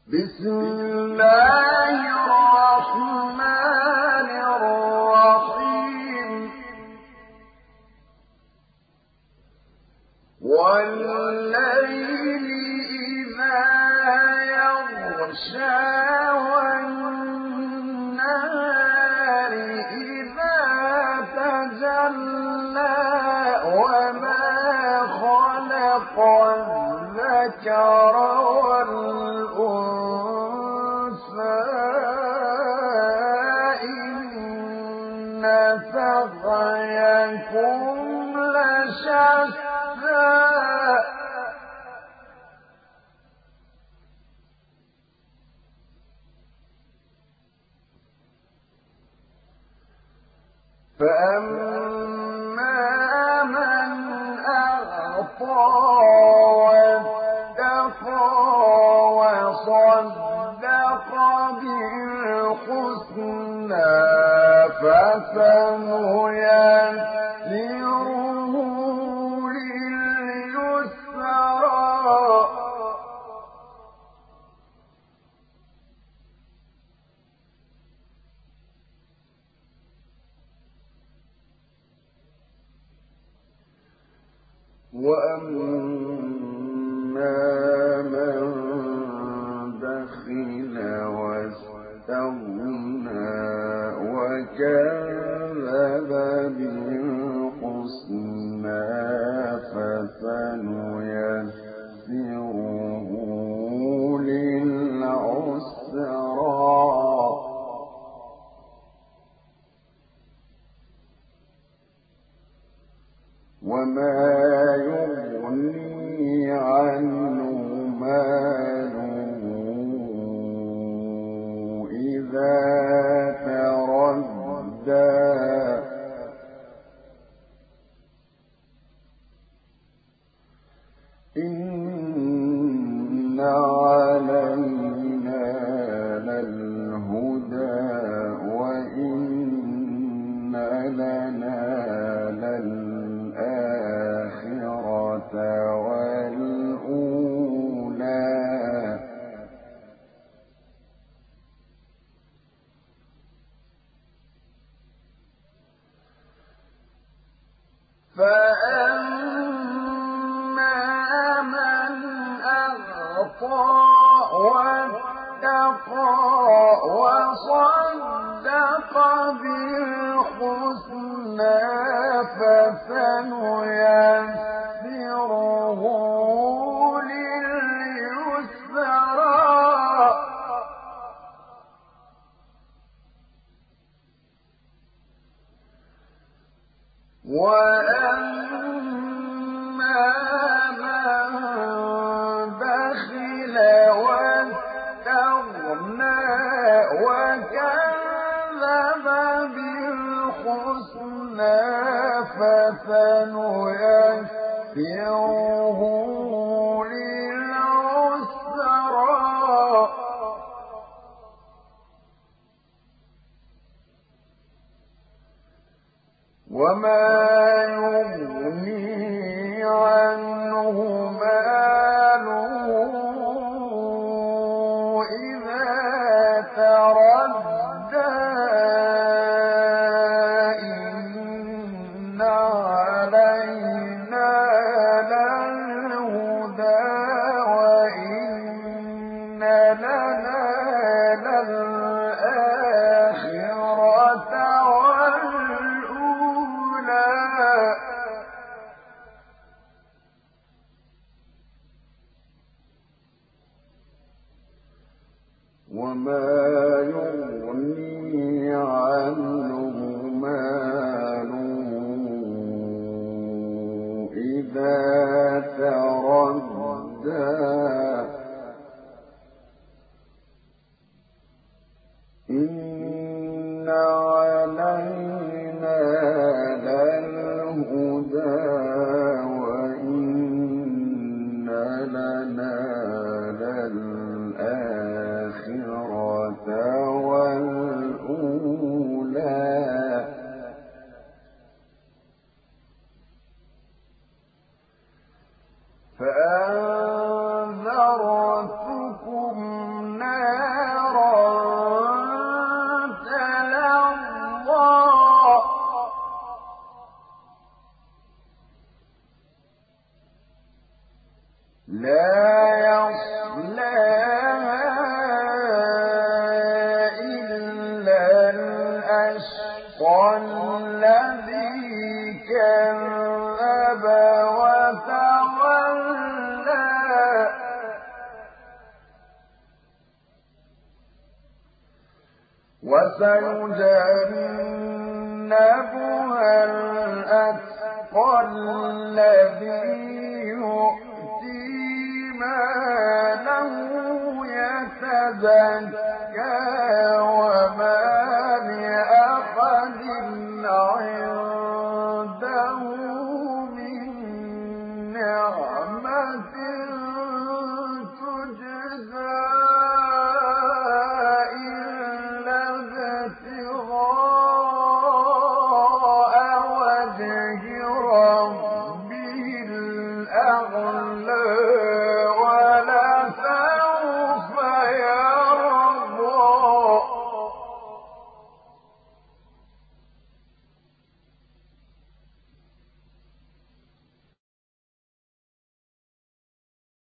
بسم الله الرحمن الرحيم والليل إذا يغشى والنهار إذا تجلى وما خلق الذكر والأنثى إن سعيكم لشتى فأما من أعطى واتقى وصدق بالحسنى فسنيسره لليسرى وأما من بخل واستغنى وكذب بالحسنى فسنيسره للعسرى وما يغني عنه ماله إذا تردى إن علينا للهدى وإن لنا للآخرة والأولى فأما من أعطى واتقى وصدق بالحسنى فسنيسره لليسرى وأما من بخل واستغنى وكذب بالحسنى فسنيسره للعسرى وما يغني عنه ماله إذا تردى إن علينا للهدى وإن لنا للآخرة وما يغني عنه ماله إذا تردى إن علينا للهدى وإن لنا للآخرة وسيجنبها الأتقى الذي يؤتي ماله يتزكى